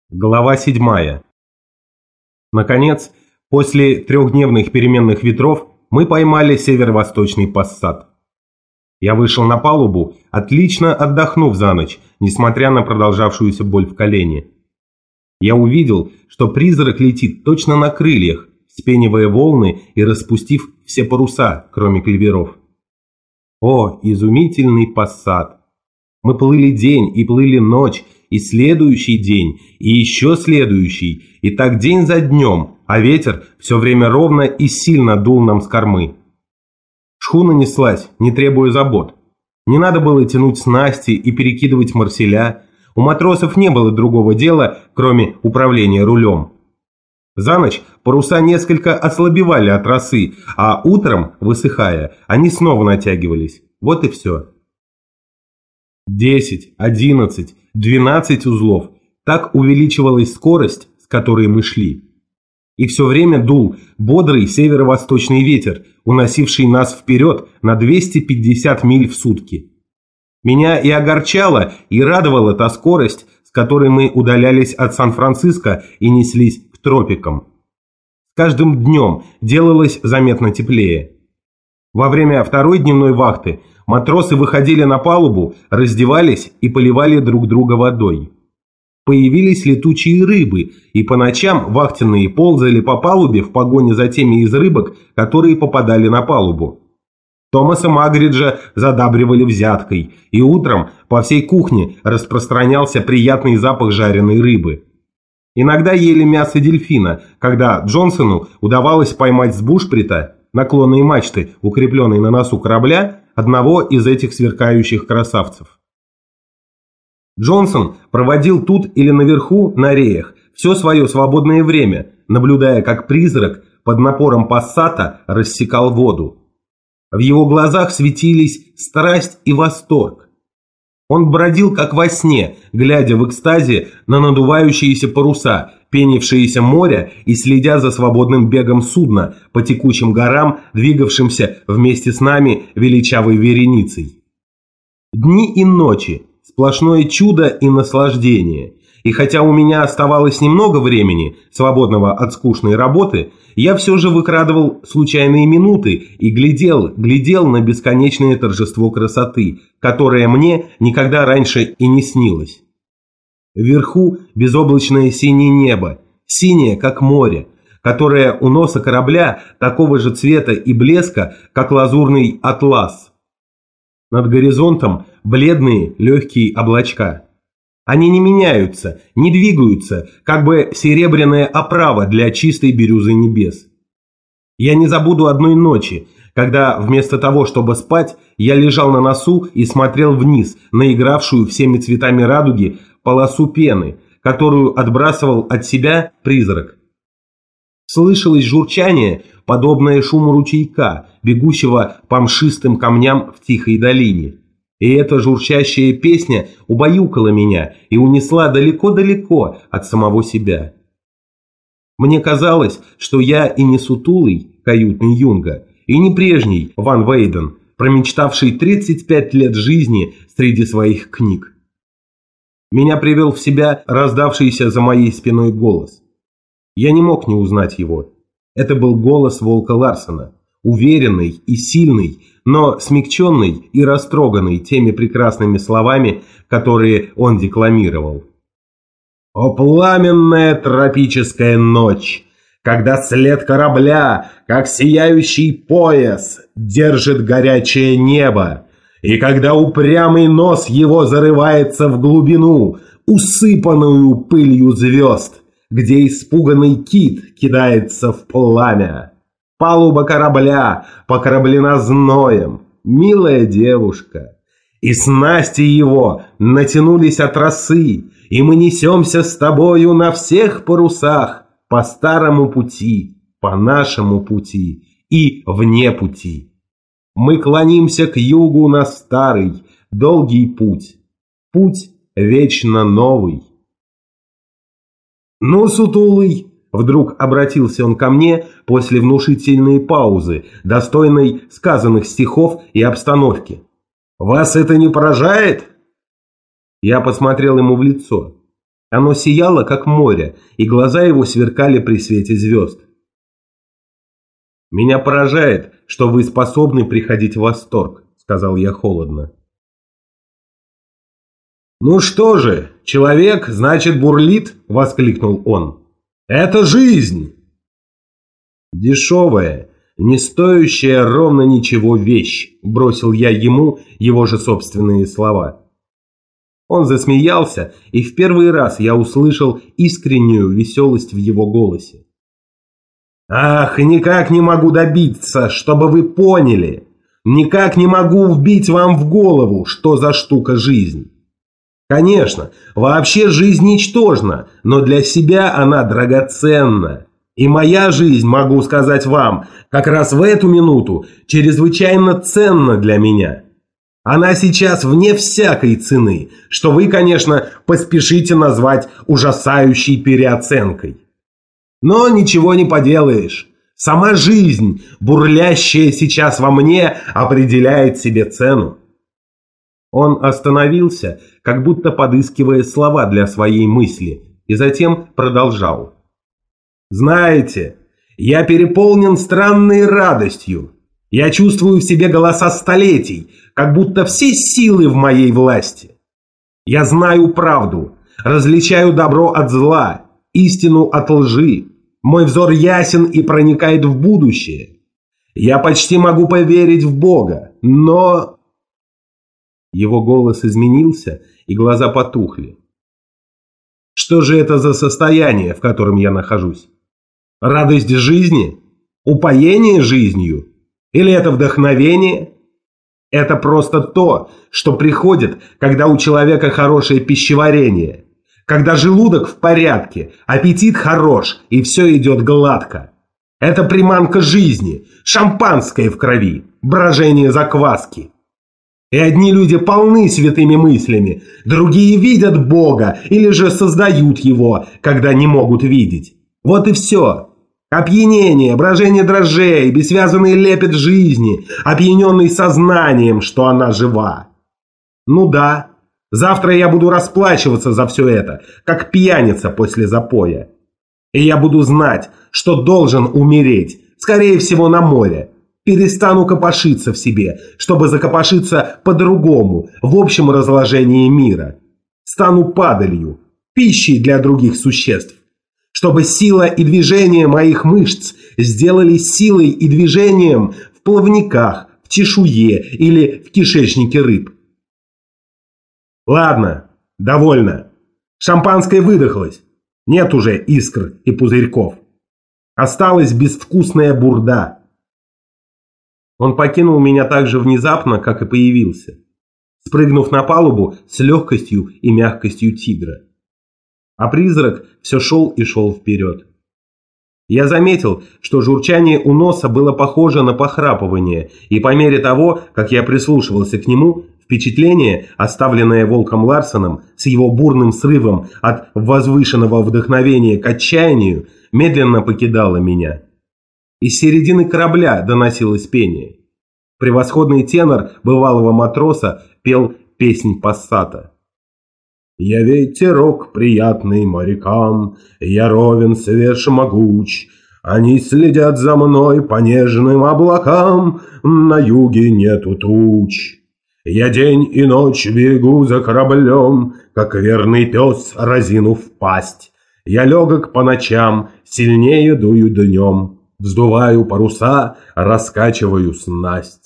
Глава 7. Наконец, после трехдневных переменных ветров мы поймали северо-восточный пассат. Я вышел на палубу, отлично отдохнув за ночь, несмотря на продолжавшуюся боль в колене. Я увидел, что призрак летит точно на крыльях, вспенивая волны и распустив все паруса, кроме клеверов. О, изумительный пассат! Мы плыли день и плыли ночь, и следующий день, и еще следующий, и так день за днем, а ветер все время ровно и сильно дул нам с кормы. Шхуна неслась, не требуя забот. Не надо было тянуть снасти и перекидывать марселя. У матросов не было другого дела, кроме управления рулем. За ночь паруса несколько ослабевали от росы, а утром, высыхая, они снова натягивались. Вот и все. 10, 11, 12 узлов. Так увеличивалась скорость, с которой мы шли. И все время дул бодрый северо-восточный ветер, уносивший нас вперед на 250 миль в сутки. Меня и огорчала, и радовала та скорость, с которой мы удалялись от Сан-Франциско и неслись к тропикам. С каждым днем делалось заметно теплее. Во время второй дневной вахты матросы выходили на палубу, раздевались и поливали друг друга водой. Появились летучие рыбы, и по ночам вахтенные ползали по палубе в погоне за теми из рыбок, которые попадали на палубу. Томаса Магриджа задабривали взяткой, и утром по всей кухне распространялся приятный запах жареной рыбы. Иногда ели мясо дельфина, когда Джонсону удавалось поймать с бушприта, наклонной мачты, укрепленной на носу корабля, одного из этих сверкающих красавцев. Джонсон проводил тут или наверху, на реях, все свое свободное время, наблюдая, как призрак под напором пассата рассекал воду. В его глазах светились страсть и восторг. Он бродил как во сне, глядя в экстазе на надувающиеся паруса, пенившиеся моря и следя за свободным бегом судна по текучим горам, двигавшимся вместе с нами величавой вереницей. Дни и ночи, сплошное чудо и наслаждение. И хотя у меня оставалось немного времени, свободного от скучной работы, я все же выкрадывал случайные минуты и глядел на бесконечное торжество красоты, которое мне никогда раньше и не снилось. Вверху безоблачное синее небо, синее, как море, которое у носа корабля такого же цвета и блеска, как лазурный атлас. Над горизонтом бледные легкие облачка. Они не меняются, не двигаются, как бы серебряная оправа для чистой бирюзы небес. Я не забуду одной ночи, когда вместо того, чтобы спать, я лежал на носу и смотрел вниз на игравшую всеми цветами радуги полосу пены, которую отбрасывал от себя призрак. Слышалось журчание, подобное шуму ручейка, бегущего по мшистым камням в тихой долине. И эта журчащая песня убаюкала меня и унесла далеко-далеко от самого себя. Мне казалось, что я и не сутулый каютный юнга, и не прежний Ван Вейден, промечтавший 35 лет жизни среди своих книг. Меня привел в себя раздавшийся за моей спиной голос. Я не мог не узнать его. Это был голос Волка Ларсена, уверенный и сильный, но смягченный и растроганный теми прекрасными словами, которые он декламировал. «О пламенная тропическая ночь, когда след корабля, как сияющий пояс, держит горячее небо, и когда упрямый нос его зарывается в глубину, усыпанную пылью звезд, где испуганный кит кидается в пламя. Палуба корабля покораблена зноем, милая девушка, и снасти его натянулись от росы, и мы несемся с тобою на всех парусах по старому пути, по нашему пути и вне пути. Мы клонимся к югу на старый, долгий путь, путь вечно новый». «Ну, сутулый!» — вдруг обратился он ко мне после внушительной паузы, достойной сказанных стихов и обстановки. «Вас это не поражает?» Я посмотрел ему в лицо. Оно сияло, как море, и глаза его сверкали при свете звезд. «Меня поражает, что вы способны приходить в восторг», — сказал я холодно. «Ну что же, человек, значит, бурлит?» — воскликнул он. «Это жизнь!» «Дешевая, не стоящая ровно ничего вещь», — бросил я ему его же собственные слова. Он засмеялся, и в первый раз я услышал искреннюю веселость в его голосе. «Ах, никак не могу добиться, чтобы вы поняли! Никак не могу вбить вам в голову, что за штука жизнь! Конечно, вообще жизнь ничтожна, но для себя она драгоценна. И моя жизнь, могу сказать вам, как раз в эту минуту чрезвычайно ценна для меня. Она сейчас вне всякой цены, что вы, конечно, поспешите назвать ужасающей переоценкой. Но ничего не поделаешь. Сама жизнь, бурлящая сейчас во мне, определяет себе цену». Он остановился, как будто подыскивая слова для своей мысли, и затем продолжал. «Знаете, я переполнен странной радостью. Я чувствую в себе голоса столетий, как будто все силы в моей власти. Я знаю правду, различаю добро от зла, истину от лжи. Мой взор ясен и проникает в будущее. Я почти могу поверить в Бога, но...» Его голос изменился, и глаза потухли. «Что же это за состояние, в котором я нахожусь? Радость жизни? Упоение жизнью? Или это вдохновение? Это просто то, что приходит, когда у человека хорошее пищеварение, когда желудок в порядке, аппетит хорош и все идет гладко. Это приманка жизни, шампанское в крови, брожение закваски. И одни люди полны святыми мыслями, другие видят Бога или же создают Его, когда не могут видеть. Вот и все. Опьянение, брожение дрожжей, бессвязанный лепет жизни, опьяненный сознанием, что она жива. Ну да, завтра я буду расплачиваться за все это, как пьяница после запоя. И я буду знать, что должен умереть, скорее всего на море. Перестану копошиться в себе, чтобы закопошиться по-другому, в общем разложении мира. Стану падалью, пищей для других существ. Чтобы сила и движение моих мышц сделались силой и движением в плавниках, в чешуе или в кишечнике рыб. Ладно, довольно. Шампанское выдохлось. Нет уже искр и пузырьков. Осталась безвкусная бурда. Он покинул меня так же внезапно, как и появился, спрыгнув на палубу с легкостью и мягкостью тигра. А призрак все шел и шел вперед. Я заметил, что журчание у носа было похоже на похрапывание, и по мере того, как я прислушивался к нему, впечатление, оставленное Волком Ларсеном с его бурным срывом от возвышенного вдохновения к отчаянию, медленно покидало меня. Из середины корабля доносилось пение. Превосходный тенор бывалого матроса пел песнь пассата. «Я ветерок приятный морякам, я ровен, свеж, могуч. Они следят за мной по нежным облакам, на юге нету туч. Я день и ночь бегу за кораблем, как верный пес, разинув пасть. Я легок по ночам, сильнее дую днем. Вздуваю паруса, раскачиваю снасть.